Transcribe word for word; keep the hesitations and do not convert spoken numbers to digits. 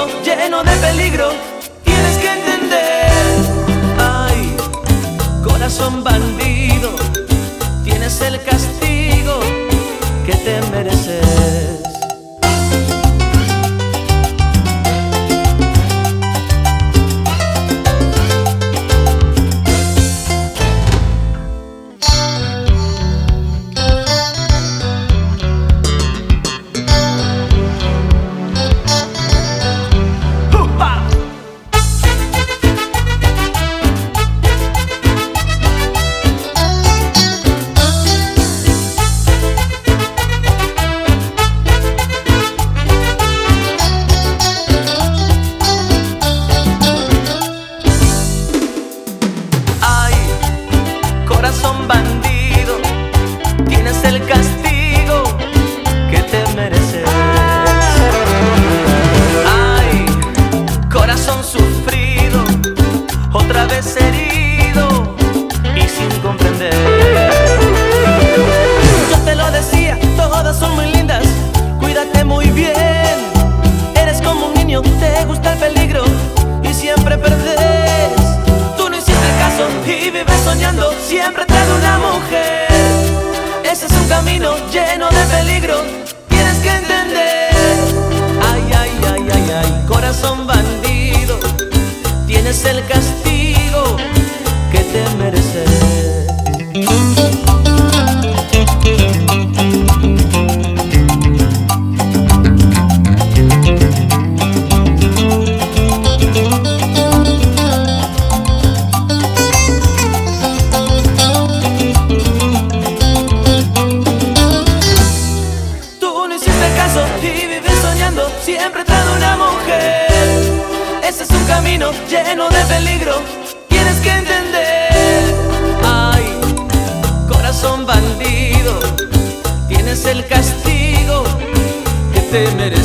camino lleno de peligro. Tienes que entender, ay, corazón bandido, tienes el castigo que te mereces. Corazón bandido, tienes el castigo que te mereces. Ay, corazón sufrido, otra vez herido y sin comprender. Yo te lo decía, todas son muy lindas, cuídate muy bien. Eres como un niño, te gusta el peligro y siempre perdés. Tú no hiciste caso y vives soñando siempre tras una mujer. Ese es un camino lleno de peligro, tienes que entender. Ay, ay, ay, ay, ay, corazón bandido, tienes el castigo que te mereces. Y vives soñando siempre tras una mujer. Ese es un camino lleno de peligro, tienes que entender. Ay, corazón bandido, tienes el castigo que te mereces.